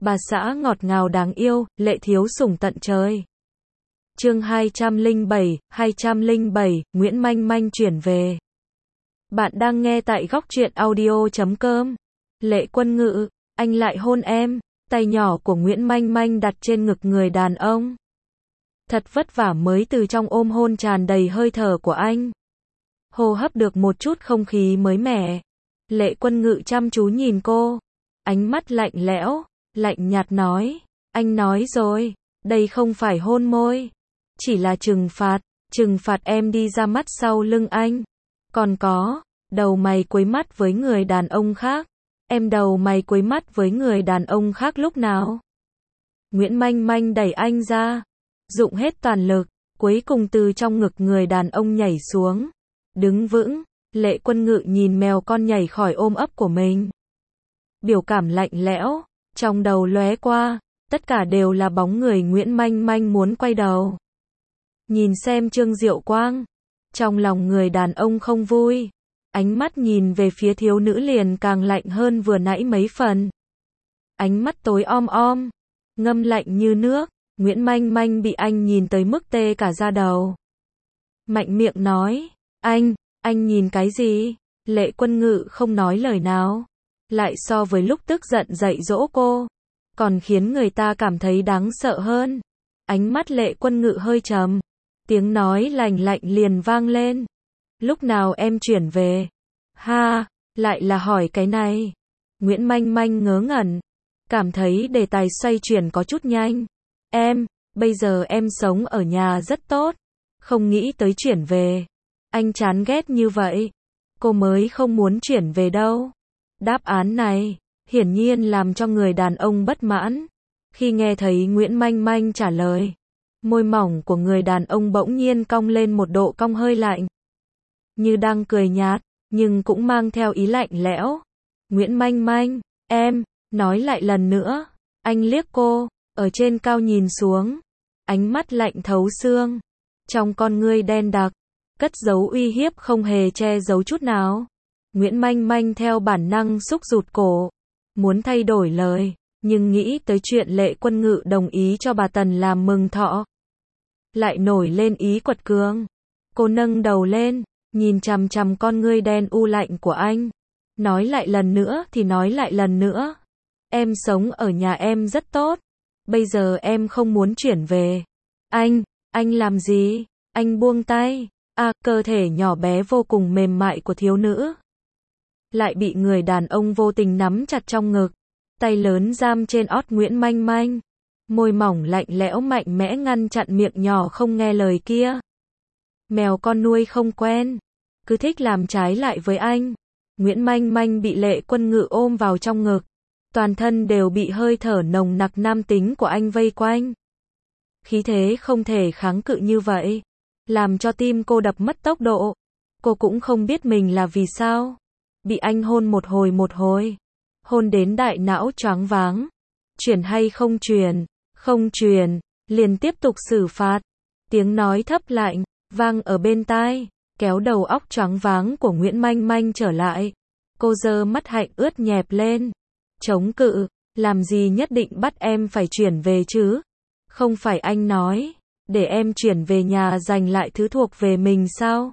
bà xã ngọt ngào đáng yêu, lệ thiếu sủng tận trời. Chương 207, Nguyễn Manh Manh chuyển về. Bạn đang nghe tại góc truyện audio.com. Lệ Quân Ngự, anh lại hôn em. Tay nhỏ của Nguyễn Manh Manh đặt trên ngực người đàn ông. Thật vất vả mới từ trong ôm hôn tràn đầy hơi thở của anh. Hô hấp được một chút không khí mới mẻ. Lệ Quân Ngự chăm chú nhìn cô. Ánh mắt lạnh lẽo, lạnh nhạt nói. Anh nói rồi, đây không phải hôn môi. Chỉ là trừng phạt em đi ra mắt sau lưng anh. Còn có, đầu mày quấy mắt với người đàn ông khác. Em đầu mày quấy mắt với người đàn ông khác lúc nào? Nguyễn Manh Manh đẩy anh ra, dụng hết toàn lực, cuối cùng từ trong ngực người đàn ông nhảy xuống. Đứng vững, Lệ Quân Ngự nhìn mèo con nhảy khỏi ôm ấp của mình. Biểu cảm lạnh lẽo, trong đầu lóe qua, tất cả đều là bóng người Nguyễn Manh Manh muốn quay đầu. Nhìn xem Trương Diệu Quang, trong lòng người đàn ông không vui. Ánh mắt nhìn về phía thiếu nữ liền càng lạnh hơn vừa nãy mấy phần. Ánh mắt tối om om, ngâm lạnh như nước. Nguyễn Manh Manh bị anh nhìn tới mức tê cả da đầu. Mạnh miệng nói, anh nhìn cái gì? Lệ Quân Ngự không nói lời nào. Lại so với lúc tức giận dạy dỗ cô, còn khiến người ta cảm thấy đáng sợ hơn. Ánh mắt Lệ Quân Ngự hơi trầm. Tiếng nói lạnh lạnh liền vang lên. Lúc nào em chuyển về? Ha, lại là hỏi cái này. Nguyễn Manh Manh ngớ ngẩn, cảm thấy đề tài xoay chuyển có chút nhanh. Bây giờ em sống ở nhà rất tốt, không nghĩ tới chuyển về. Anh chán ghét như vậy. Cô mới không muốn chuyển về đâu. Đáp án này, hiển nhiên làm cho người đàn ông bất mãn. Khi nghe thấy Nguyễn Manh Manh trả lời, môi mỏng của người đàn ông bỗng nhiên cong lên một độ cong hơi lạnh. Như đang cười nhạt, nhưng cũng mang theo ý lạnh lẽo. Nguyễn Manh Manh, nói lại lần nữa. Anh liếc cô, ở trên cao nhìn xuống. Ánh mắt lạnh thấu xương. Trong con ngươi đen đặc, cất giấu uy hiếp không hề che giấu chút nào. Nguyễn Manh Manh theo bản năng xúc rụt cổ. Muốn thay đổi lời, nhưng nghĩ tới chuyện Lệ Quân Ngự đồng ý cho bà Tần làm mừng thọ. Lại nổi lên ý quật cường. Cô nâng đầu lên, nhìn chằm chằm con ngươi đen u lạnh của anh. Nói lại lần nữa thì nói lại lần nữa. Em sống ở nhà em rất tốt. Bây giờ em không muốn chuyển về. Anh làm gì? Anh buông tay. Cơ thể nhỏ bé vô cùng mềm mại của thiếu nữ lại bị người đàn ông vô tình nắm chặt trong ngực. Tay lớn giam trên ót Nguyễn Manh Manh. Môi mỏng lạnh lẽo mạnh mẽ ngăn chặn miệng nhỏ không nghe lời kia. Mèo con nuôi không quen, cứ thích làm trái lại với anh. Nguyễn Manh Manh bị Lệ Quân Ngự ôm vào trong ngực. Toàn thân đều bị hơi thở nồng nặc nam tính của anh vây quanh. Khí thế không thể kháng cự như vậy, làm cho tim cô đập mất tốc độ. Cô cũng không biết mình là vì sao. Bị anh hôn một hồi. Hôn đến đại não choáng váng. Chuyển hay không chuyển? Không chuyển, liền tiếp tục xử phạt. Tiếng nói thấp lạnh, vang ở bên tai, kéo đầu óc choáng váng của Nguyễn Manh Manh trở lại. Cô giơ mắt hạnh ướt nhẹp lên. Chống cự, làm gì nhất định bắt em phải chuyển về chứ? Không phải anh nói, để em chuyển về nhà giành lại thứ thuộc về mình sao?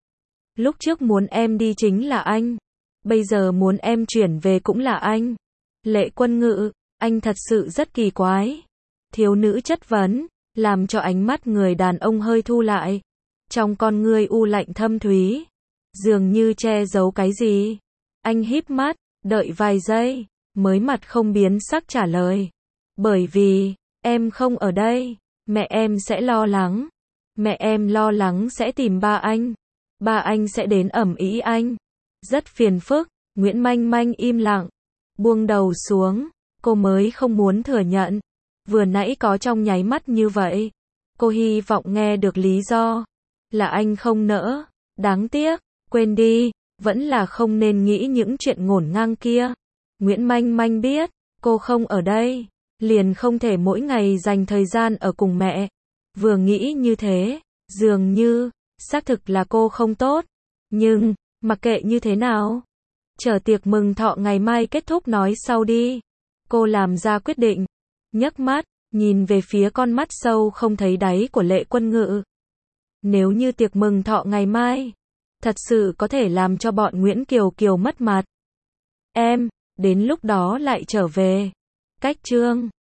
Lúc trước muốn em đi chính là anh. Bây giờ muốn em chuyển về cũng là anh. Lệ Quân Ngự, anh thật sự rất kỳ quái. Thiếu nữ chất vấn, làm cho ánh mắt người đàn ông hơi thu lại. Trong con ngươi u lạnh thâm thúy, dường như che giấu cái gì. Anh híp mắt, đợi vài giây, mới mặt không biến sắc trả lời. Bởi vì, em không ở đây, mẹ em sẽ lo lắng. Mẹ em lo lắng sẽ tìm ba anh. Ba anh sẽ đến ẩm ý anh. Rất phiền phức. Nguyễn Manh Manh im lặng, buông đầu xuống. Cô mới không muốn thừa nhận. Vừa nãy có trong nháy mắt như vậy. Cô hy vọng nghe được lý do. Là anh không nỡ. Đáng tiếc, quên đi. Vẫn là không nên nghĩ những chuyện ngổn ngang kia. Nguyễn Manh Manh biết, cô không ở đây, liền không thể mỗi ngày dành thời gian ở cùng mẹ. Vừa nghĩ như thế, dường như, xác thực là cô không tốt. Nhưng, mặc kệ như thế nào, chờ tiệc mừng thọ ngày mai kết thúc nói sau đi. cô làm ra quyết định. Nhấc mắt, nhìn về phía con mắt sâu không thấy đáy của Lệ Quân Ngự. Nếu như tiệc mừng thọ ngày mai, thật sự có thể làm cho bọn Nguyễn Kiều Kiều mất mặt. Em, đến lúc đó lại trở về. Cách chương